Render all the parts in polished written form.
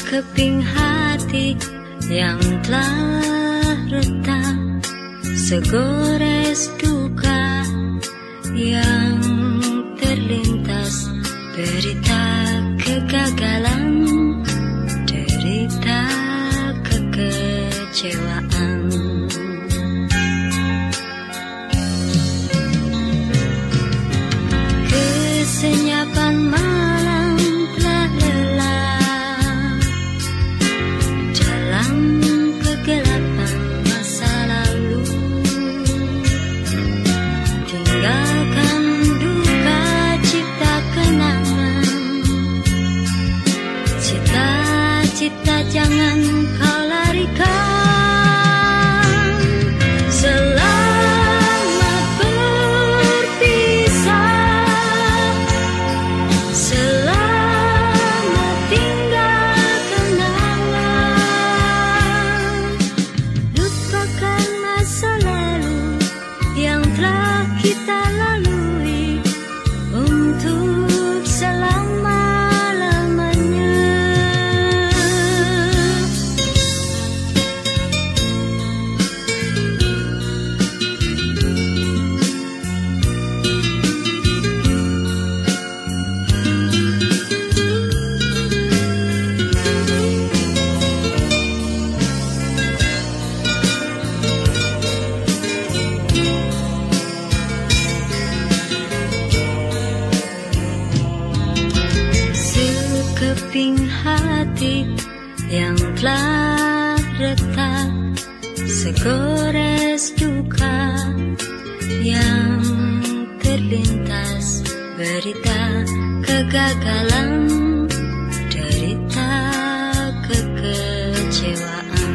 sekeping hati yang telah retak, segores duka yang terlintas, berita kegagalan, derita kekecewaan. Kesenyapan malam telah lelah dalam kegelapan masa lalu, tinggalkan duka, cipta kenangan, cita-cita jangan kau larikan. Sekeping hati yang telah retak, segores duka yang terlintas, berita kegagalan, derita kekecewaan.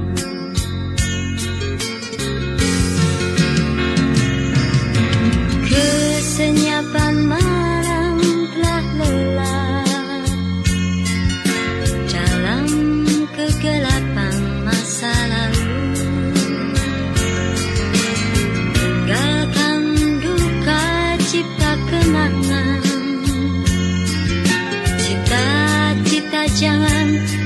Kesenyapan malam telah lelah dalam kegelapan masa lalu, tinggalkan duka, cipta kenangan, cita-cita jangan